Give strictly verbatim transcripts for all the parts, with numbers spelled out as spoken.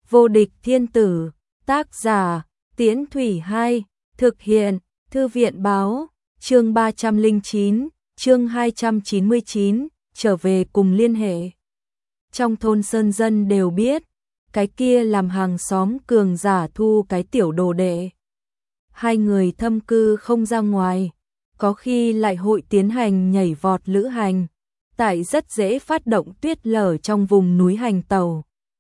Vô địch thiên tử, tác giả, Tiễn Thủy hai, thực hiện, Thư viện báo, chương ba trăm lẻ chín, chương hai trăm chín mươi chín, trở về cùng liên hệ. Trong thôn sơn dân đều biết, cái kia làm hàng xóm cường giả thu cái tiểu đồ đệ. Hai người thâm cư không ra ngoài, có khi lại hội tiến hành nhảy vọt lữ hành, tại rất dễ phát động tuyết lở trong vùng núi hành tàu.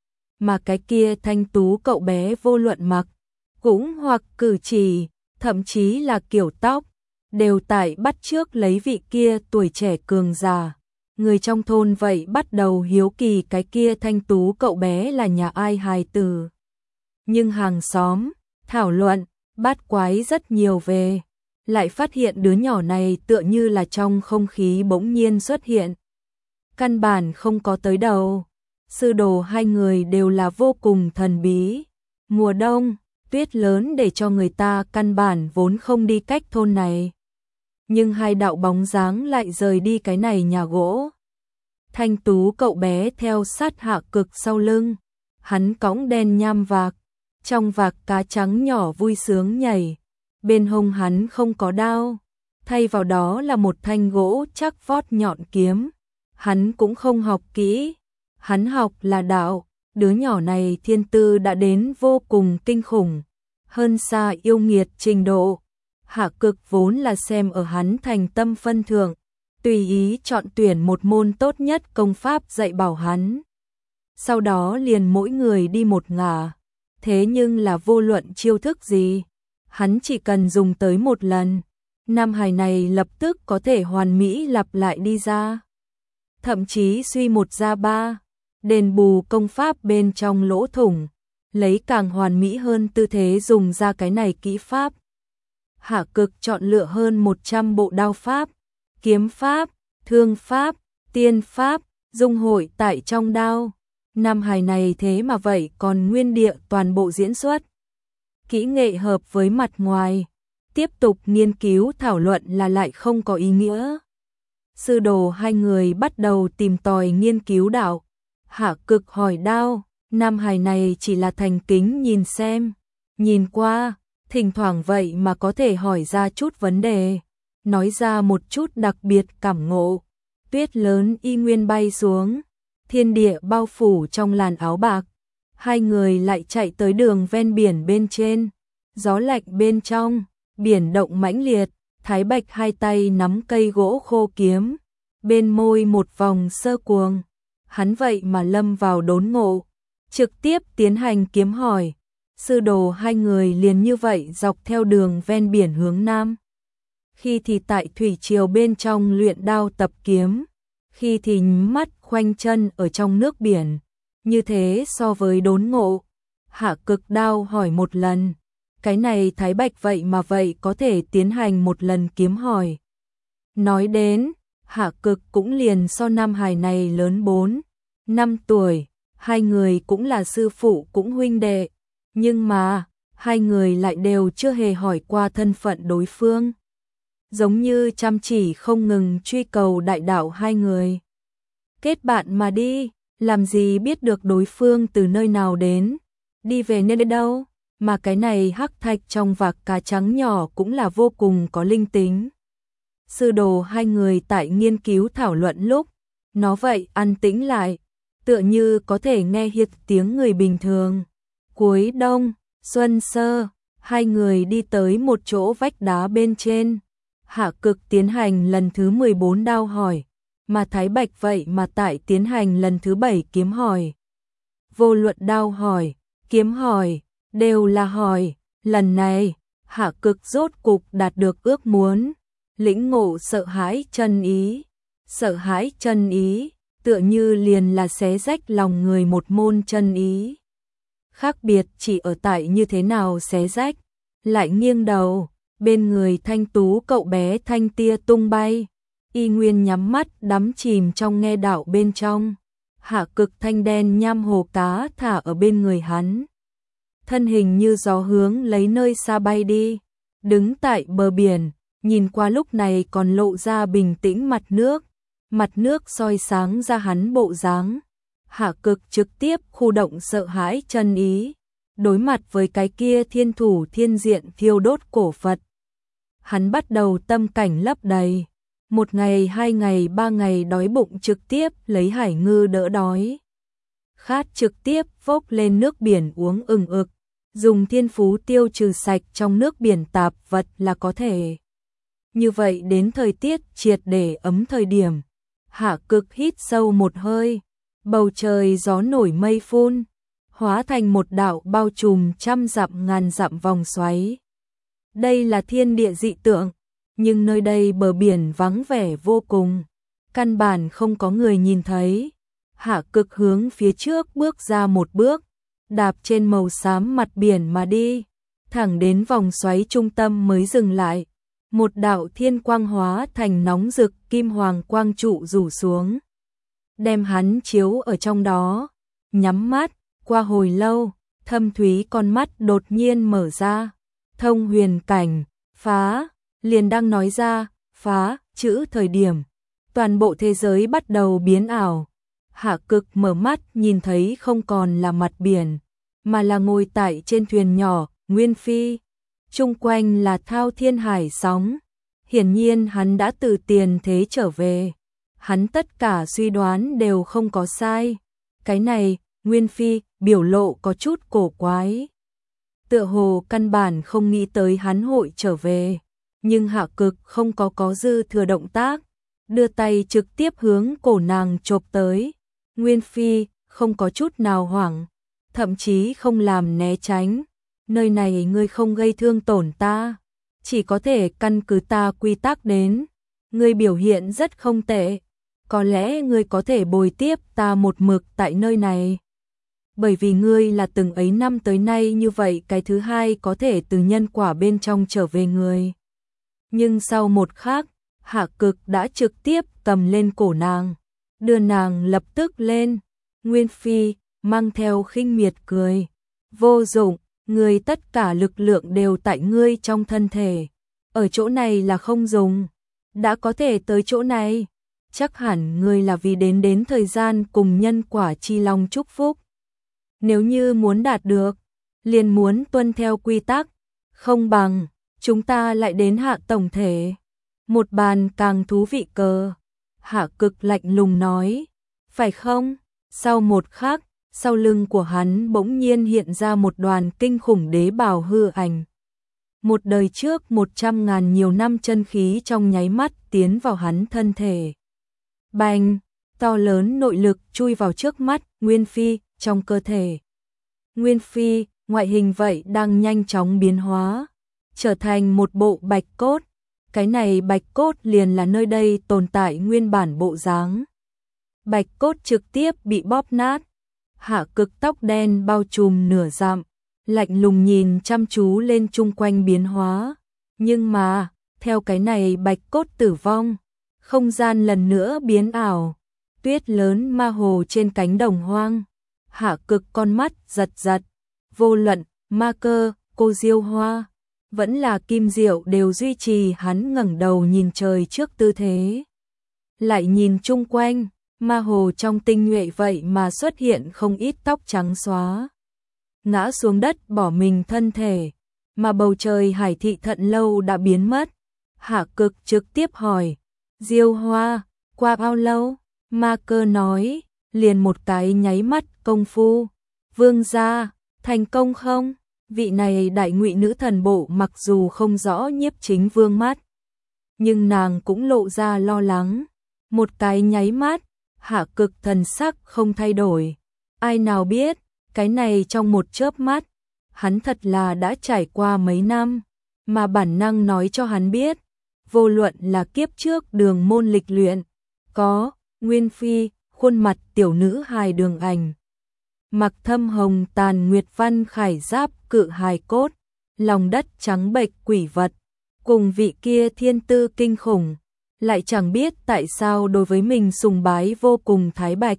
Mà cái kia thanh tú cậu bé vô luận mặc, cũng hoặc cử chỉ, thậm chí là kiểu tóc, đều tại bắt chước lấy vị kia tuổi trẻ cường giả. Người trong thôn vậy bắt đầu hiếu kỳ cái kia thanh tú cậu bé là nhà ai hài tử. Nhưng hàng xóm, thảo luận, bát quái rất nhiều về, lại phát hiện đứa nhỏ này tựa như là trong không khí bỗng nhiên xuất hiện. Căn bản không có tới đầu. Sư đồ hai người đều là vô cùng thần bí. Mùa đông, tuyết lớn để cho người ta căn bản vốn không đi cách thôn này. Nhưng hai đạo bóng dáng lại rời đi cái này nhà gỗ. Thanh tú cậu bé theo sát Hạ Cực sau lưng. Hắn cõng đen nham vạc. Trong vạc cá trắng nhỏ vui sướng nhảy. Bên hông hắn không có đao. Thay vào đó là một thanh gỗ chắc vót nhọn kiếm. Hắn cũng không học kỹ. Hắn học là đạo, đứa nhỏ này thiên tư đã đến vô cùng kinh khủng, hơn xa yêu nghiệt trình độ. Hạ Cực vốn là xem ở hắn thành tâm phân thượng, tùy ý chọn tuyển một môn tốt nhất công pháp dạy bảo hắn. Sau đó liền mỗi người đi một ngả, thế nhưng là vô luận chiêu thức gì, hắn chỉ cần dùng tới một lần, nam hài này lập tức có thể hoàn mỹ lặp lại đi ra. Thậm chí suy một ra ba, đền bù công pháp bên trong lỗ thủng, lấy càng hoàn mỹ hơn tư thế dùng ra cái này kỹ pháp. Hạ Cực chọn lựa hơn một trăm bộ đao pháp, kiếm pháp, thương pháp, tiên pháp, dung hội tại trong đao. Nam hài này thế mà vậy còn nguyên địa toàn bộ diễn xuất. Kỹ nghệ hợp với mặt ngoài, tiếp tục nghiên cứu thảo luận là lại không có ý nghĩa. Sư đồ hai người bắt đầu tìm tòi nghiên cứu đạo. Hạ Cực hỏi đao, nam hài này chỉ là thành kính nhìn xem, nhìn qua, thỉnh thoảng vậy mà có thể hỏi ra chút vấn đề, nói ra một chút đặc biệt cảm ngộ. Tuyết lớn y nguyên bay xuống, thiên địa bao phủ trong làn áo bạc, hai người lại chạy tới đường ven biển bên trên, gió lạnh bên trong, biển động mãnh liệt, Thái Bạch hai tay nắm cây gỗ khô kiếm, bên môi một vòng sơ cuồng. Hắn vậy mà lâm vào đốn ngộ, trực tiếp tiến hành kiếm hỏi. Sư đồ hai người liền như vậy dọc theo đường ven biển hướng nam. Khi thì tại thủy triều bên trong luyện đao tập kiếm, khi thì mắt khoanh chân ở trong nước biển. Như thế so với đốn ngộ, Hạ Cực đao hỏi một lần. Cái này Thái Bạch vậy mà vậy có thể tiến hành một lần kiếm hỏi. Nói đến, Hạ Cực cũng liền so nam hài này lớn bốn, năm tuổi, hai người cũng là sư phụ cũng huynh đệ, nhưng mà, hai người lại đều chưa hề hỏi qua thân phận đối phương. Giống như chăm chỉ không ngừng truy cầu đại đạo hai người. Kết bạn mà đi, làm gì biết được đối phương từ nơi nào đến, đi về nơi đâu, mà cái này hắc thạch trong vạc cá trắng nhỏ cũng là vô cùng có linh tính. Sư đồ hai người tại nghiên cứu thảo luận lúc, nó vậy an tĩnh lại, tựa như có thể nghe hiệt tiếng người bình thường. Cuối đông, xuân sơ, hai người đi tới một chỗ vách đá bên trên. Hạ Cực tiến hành lần thứ mười bốn đao hỏi, mà Thái Bạch vậy mà tại tiến hành lần thứ bảy kiếm hỏi. Vô luận đao hỏi, kiếm hỏi, đều là hỏi. Lần này, Hạ Cực rốt cục đạt được ước muốn. Lĩnh ngộ sợ hãi chân ý, sợ hãi chân ý, tựa như liền là xé rách lòng người một môn chân ý. Khác biệt chỉ ở tại như thế nào xé rách, lại nghiêng đầu, bên người thanh tú cậu bé thanh tia tung bay, y nguyên nhắm mắt đắm chìm trong nghe đạo bên trong. Hạ Cực thanh đen nham hồ cá thả ở bên người hắn. Thân hình như gió hướng lấy nơi xa bay đi, đứng tại bờ biển. Nhìn qua lúc này còn lộ ra bình tĩnh mặt nước, mặt nước soi sáng ra hắn bộ dáng. Hạ Cực trực tiếp khu động sợ hãi chân ý, đối mặt với cái kia thiên thủ thiên diện thiêu đốt cổ Phật. Hắn bắt đầu tâm cảnh lấp đầy, một ngày, hai ngày, ba ngày đói bụng trực tiếp lấy hải ngư đỡ đói. Khát trực tiếp vốc lên nước biển uống ừng ực, dùng thiên phú tiêu trừ sạch trong nước biển tạp vật là có thể. Như vậy đến thời tiết triệt để ấm thời điểm, Hạ Cực hít sâu một hơi, bầu trời gió nổi mây phun, hóa thành một đạo bao trùm trăm dặm ngàn dặm vòng xoáy. Đây là thiên địa dị tượng, nhưng nơi đây bờ biển vắng vẻ vô cùng, căn bản không có người nhìn thấy. Hạ Cực hướng phía trước bước ra một bước, đạp trên màu xám mặt biển mà đi, thẳng đến vòng xoáy trung tâm mới dừng lại. Một đạo thiên quang hóa thành nóng rực kim hoàng quang trụ rủ xuống, đem hắn chiếu ở trong đó. Nhắm mắt, qua hồi lâu, thâm thúy con mắt đột nhiên mở ra. Thông huyền cảnh, phá, liền đang nói ra, phá, chữ thời điểm. Toàn bộ thế giới bắt đầu biến ảo. Hạ Cực mở mắt nhìn thấy không còn là mặt biển, mà là ngồi tại trên thuyền nhỏ, Nguyên Phi. Trung quanh là thao thiên hải sóng. Hiển nhiên hắn đã từ tiền thế trở về. Hắn tất cả suy đoán đều không có sai. Cái này, Nguyên Phi, biểu lộ có chút cổ quái. Tựa hồ căn bản không nghĩ tới hắn hội trở về. Nhưng Hạ Cực không có có dư thừa động tác, đưa tay trực tiếp hướng cổ nàng chộp tới. Nguyên Phi không có chút nào hoảng, thậm chí không làm né tránh. Nơi này ngươi không gây thương tổn ta, chỉ có thể căn cứ ta quy tắc đến. Ngươi biểu hiện rất không tệ, có lẽ ngươi có thể bồi tiếp ta một mực tại nơi này. Bởi vì ngươi là từng ấy năm tới nay như vậy, cái thứ hai có thể từ nhân quả bên trong trở về người. Nhưng sau một khắc, Hạ Cực đã trực tiếp cầm lên cổ nàng, đưa nàng lập tức lên. Nguyên Phi mang theo khinh miệt cười, vô dụng, ngươi tất cả lực lượng đều tại ngươi trong thân thể, ở chỗ này là không dùng. Đã có thể tới chỗ này, chắc hẳn ngươi là vì đến đến thời gian cùng nhân quả chi long chúc phúc. Nếu như muốn đạt được, liền muốn tuân theo quy tắc, không bằng chúng ta lại đến hạ tổng thể. Một bàn càng thú vị cờ. Hạ Cực lạnh lùng nói, phải không? Sau một khắc, sau lưng của hắn bỗng nhiên hiện ra một đoàn kinh khủng đế bào hư ảnh. Một đời trước một trăm ngàn nhiều năm chân khí trong nháy mắt tiến vào hắn thân thể. Bành, to lớn nội lực chui vào trước mắt Nguyên Phi trong cơ thể. Nguyên Phi, ngoại hình vậy đang nhanh chóng biến hóa, trở thành một bộ bạch cốt. Cái này bạch cốt liền là nơi đây tồn tại nguyên bản bộ dáng. Bạch cốt trực tiếp bị bóp nát. Hạ Cực tóc đen bao trùm nửa dặm, lạnh lùng nhìn chăm chú lên chung quanh biến hóa. Nhưng mà, theo cái này bạch cốt tử vong, không gian lần nữa biến ảo. Tuyết lớn ma hồ trên cánh đồng hoang. Hạ Cực con mắt giật giật, vô luận ma cơ, cô Diêu Hoa vẫn là Kim Diệu đều duy trì hắn ngẩng đầu nhìn trời trước tư thế. Lại nhìn chung quanh, ma hồ trong tinh nhuệ vậy mà xuất hiện không ít tóc trắng xóa, ngã xuống đất bỏ mình thân thể, mà bầu trời hải thị thận lâu đã biến mất. Hạ Cực trực tiếp hỏi, Diêu Hoa, qua bao lâu? Ma cơ nói, liền một cái nháy mắt công phu. Vương gia, thành công không? Vị này đại ngụy nữ thần bộ mặc dù không rõ nhiếp chính vương mắt, nhưng nàng cũng lộ ra lo lắng. Một cái nháy mắt, Hạ Cực thần sắc không thay đổi. Ai nào biết, cái này trong một chớp mắt, hắn thật là đã trải qua mấy năm, mà bản năng nói cho hắn biết, vô luận là kiếp trước đường môn lịch luyện, có Nguyên Phi, khuôn mặt tiểu nữ hài Đường Ảnh, mặc thâm hồng tàn nguyệt văn khải giáp cự hài cốt, lòng đất trắng bệch quỷ vật, cùng vị kia thiên tư kinh khủng, lại chẳng biết tại sao đối với mình sùng bái vô cùng thái bạch.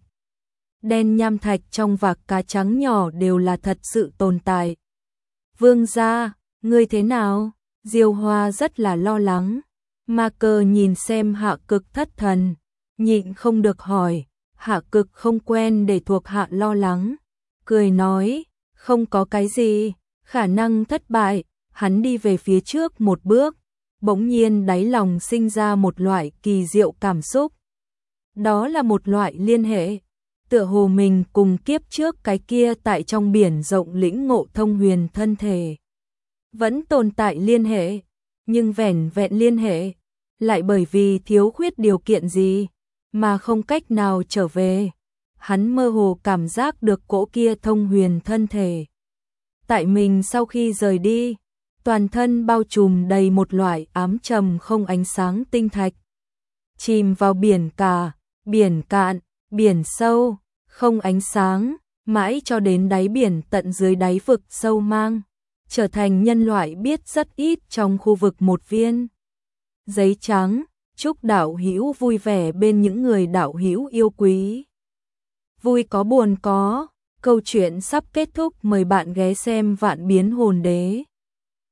Đen nham thạch trong vạc cá trắng nhỏ đều là thật sự tồn tại. Vương gia, ngươi thế nào? Diêu Hoa rất là lo lắng. Ma cơ nhìn xem Hạ Cực thất thần, nhịn không được hỏi, Hạ Cực không quen để thuộc hạ lo lắng, cười nói, không có cái gì, khả năng thất bại. Hắn đi về phía trước một bước, bỗng nhiên đáy lòng sinh ra một loại kỳ diệu cảm xúc. Đó là một loại liên hệ, tựa hồ mình cùng kiếp trước cái kia tại trong biển rộng lĩnh ngộ thông huyền thân thể. Vẫn tồn tại liên hệ, nhưng vẻn vẹn liên hệ, lại bởi vì thiếu khuyết điều kiện gì, mà không cách nào trở về. Hắn mơ hồ cảm giác được cỗ kia thông huyền thân thể. Tại mình sau khi rời đi, toàn thân bao trùm đầy một loại ám trầm không ánh sáng tinh thạch. Chìm vào biển cả, biển cạn, biển sâu, không ánh sáng, mãi cho đến đáy biển tận dưới đáy vực sâu mang, trở thành nhân loại biết rất ít trong khu vực một viên giấy trắng. Chúc đạo hữu vui vẻ bên những người đạo hữu yêu quý. Vui có buồn có, câu chuyện sắp kết thúc, mời bạn ghé xem Vạn Biến Hồn Đế.